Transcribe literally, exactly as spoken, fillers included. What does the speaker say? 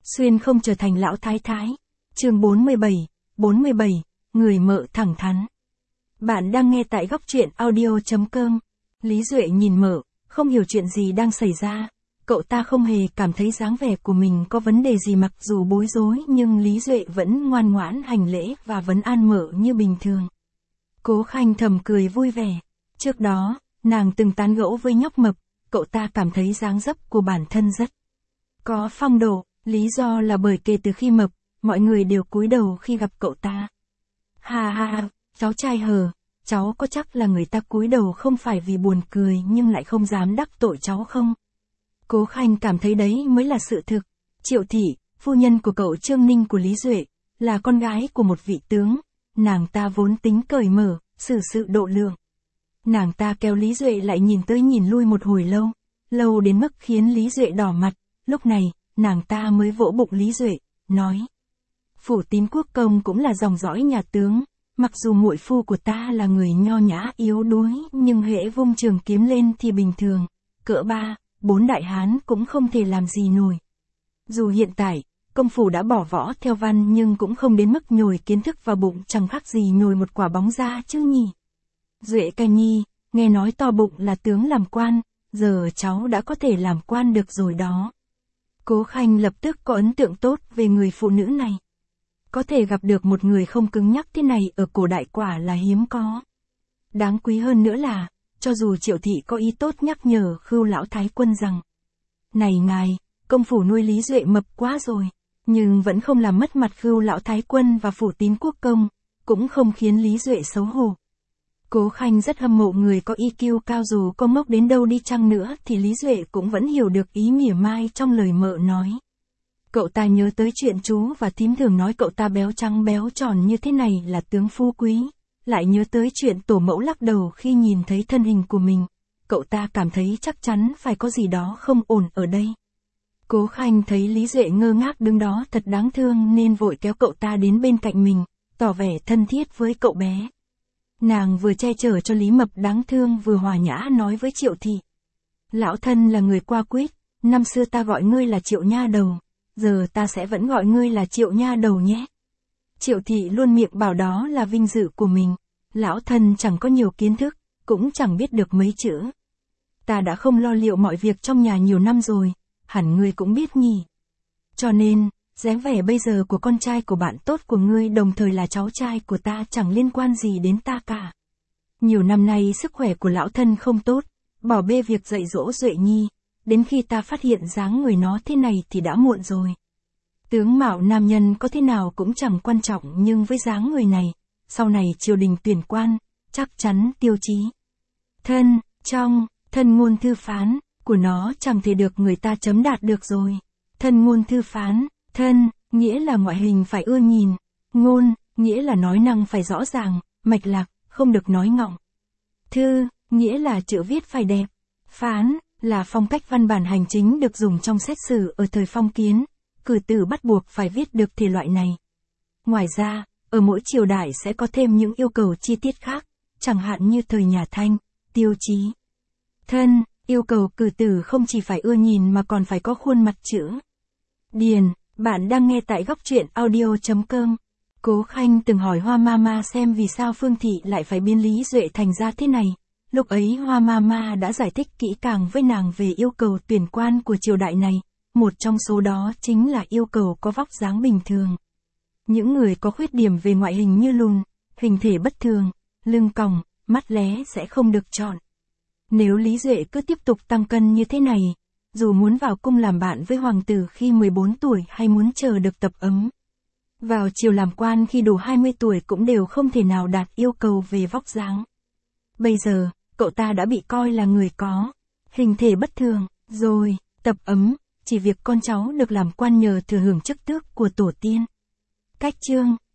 xuyên không trở thành lão thái thái. Chương bốn mươi bảy, bốn mươi bảy, người mợ thẳng thắn. Bạn đang nghe tại góc truyện audio chấm com. Lý Duệ nhìn mợ, không hiểu chuyện gì đang xảy ra. Cậu ta không hề cảm thấy dáng vẻ của mình có vấn đề gì, mặc dù bối rối nhưng Lý Duệ vẫn ngoan ngoãn hành lễ và vấn an mợ như bình thường. Cố Khanh thầm cười vui vẻ. Trước đó, nàng từng tán gẫu với nhóc mập, cậu ta cảm thấy dáng dấp của bản thân rất có phong độ, lý do là bởi kể từ khi mập, mọi người đều cúi đầu khi gặp cậu ta. Ha ha ha, cháu trai hờ, cháu có chắc là người ta cúi đầu không phải vì buồn cười nhưng lại không dám đắc tội cháu không? Cố Khanh cảm thấy đấy mới là sự thực. Triệu Thị, phu nhân của cậu Trương Ninh của Lý Duệ, là con gái của một vị tướng, nàng ta vốn tính cởi mở, xử sự độ lượng. Nàng ta kéo Lý Duệ lại nhìn tới nhìn lui một hồi lâu, lâu đến mức khiến Lý Duệ đỏ mặt, lúc này, nàng ta mới vỗ bụng Lý Duệ, nói. Phủ Tín Quốc Công cũng là dòng dõi nhà tướng, mặc dù muội phu của ta là người nho nhã yếu đuối nhưng hễ vung trường kiếm lên thì bình thường, cỡ ba, bốn đại hán cũng không thể làm gì nổi. Dù hiện tại, công phủ đã bỏ võ theo văn nhưng cũng không đến mức nhồi kiến thức vào bụng, chẳng khác gì nhồi một quả bóng ra chứ nhỉ. Duệ ca nhi, nghe nói to bụng là tướng làm quan, giờ cháu đã có thể làm quan được rồi đó. Cố Khanh lập tức có ấn tượng tốt về người phụ nữ này. Có thể gặp được một người không cứng nhắc thế này ở cổ đại quả là hiếm có. Đáng quý hơn nữa là, cho dù Triệu Thị có ý tốt nhắc nhở Khưu lão thái quân rằng, này ngài, công phủ nuôi Lý Duệ mập quá rồi, nhưng vẫn không làm mất mặt Khưu lão thái quân và phủ Tín Quốc công, cũng không khiến Lý Duệ xấu hổ. Cố Khanh rất hâm mộ người có i kiu cao, dù có ngốc đến đâu đi chăng nữa thì Lý Duệ cũng vẫn hiểu được ý mỉa mai trong lời mợ nói. Cậu ta nhớ tới chuyện chú và thím thường nói cậu ta béo trắng béo tròn như thế này là tướng phú quý, lại nhớ tới chuyện tổ mẫu lắc đầu khi nhìn thấy thân hình của mình, cậu ta cảm thấy chắc chắn phải có gì đó không ổn ở đây. Cố Khanh thấy Lý Duệ ngơ ngác đứng đó thật đáng thương nên vội kéo cậu ta đến bên cạnh mình, tỏ vẻ thân thiết với cậu bé. Nàng vừa che chở cho Lý Mập đáng thương vừa hòa nhã nói với Triệu Thị. Lão thân là người qua quýt, năm xưa ta gọi ngươi là Triệu nha đầu, giờ ta sẽ vẫn gọi ngươi là Triệu nha đầu nhé. Triệu Thị luôn miệng bảo đó là vinh dự của mình, lão thân chẳng có nhiều kiến thức, cũng chẳng biết được mấy chữ. Ta đã không lo liệu mọi việc trong nhà nhiều năm rồi, hẳn ngươi cũng biết nhỉ. Cho nên, dáng vẻ bây giờ của con trai của bạn tốt của ngươi đồng thời là cháu trai của ta chẳng liên quan gì đến ta cả. Nhiều năm nay sức khỏe của lão thân không tốt, bỏ bê việc dạy dỗ Duệ nhi, đến khi ta phát hiện dáng người nó thế này thì đã muộn rồi. Tướng mạo nam nhân có thế nào cũng chẳng quan trọng, nhưng với dáng người này, sau này triều đình tuyển quan, chắc chắn tiêu chí. Thân, trong, thân ngôn thư phán, của nó chẳng thể được người ta chấm đạt được rồi. Thân ngôn thư phán, thân, nghĩa là ngoại hình phải ưa nhìn, ngôn, nghĩa là nói năng phải rõ ràng, mạch lạc, không được nói ngọng. Thư, nghĩa là chữ viết phải đẹp. Phán, là phong cách văn bản hành chính được dùng trong xét xử ở thời phong kiến, cử tử bắt buộc phải viết được thể loại này. Ngoài ra, ở mỗi triều đại sẽ có thêm những yêu cầu chi tiết khác, chẳng hạn như thời nhà Thanh, tiêu chí. Thân, yêu cầu cử tử không chỉ phải ưa nhìn mà còn phải có khuôn mặt chữ điền. Bạn đang nghe tại góc truyện audio chấm com. Cố Khanh từng hỏi Hoa Mama xem vì sao Phương Thị lại phải biến Lý Duệ thành ra thế này. Lúc ấy Hoa Mama đã giải thích kỹ càng với nàng về yêu cầu tuyển quan của triều đại này, một trong số đó chính là yêu cầu có vóc dáng bình thường. Những người có khuyết điểm về ngoại hình như lùn, hình thể bất thường, lưng còng, mắt lé sẽ không được chọn. Nếu Lý Duệ cứ tiếp tục tăng cân như thế này, dù muốn vào cung làm bạn với hoàng tử khi mười bốn tuổi hay muốn chờ được tập ấm vào triều làm quan khi đủ hai mươi tuổi cũng đều không thể nào đạt yêu cầu về vóc dáng. Bây giờ, cậu ta đã bị coi là người có hình thể bất thường, rồi, tập ấm, chỉ việc con cháu được làm quan nhờ thừa hưởng chức tước của tổ tiên. Cách chương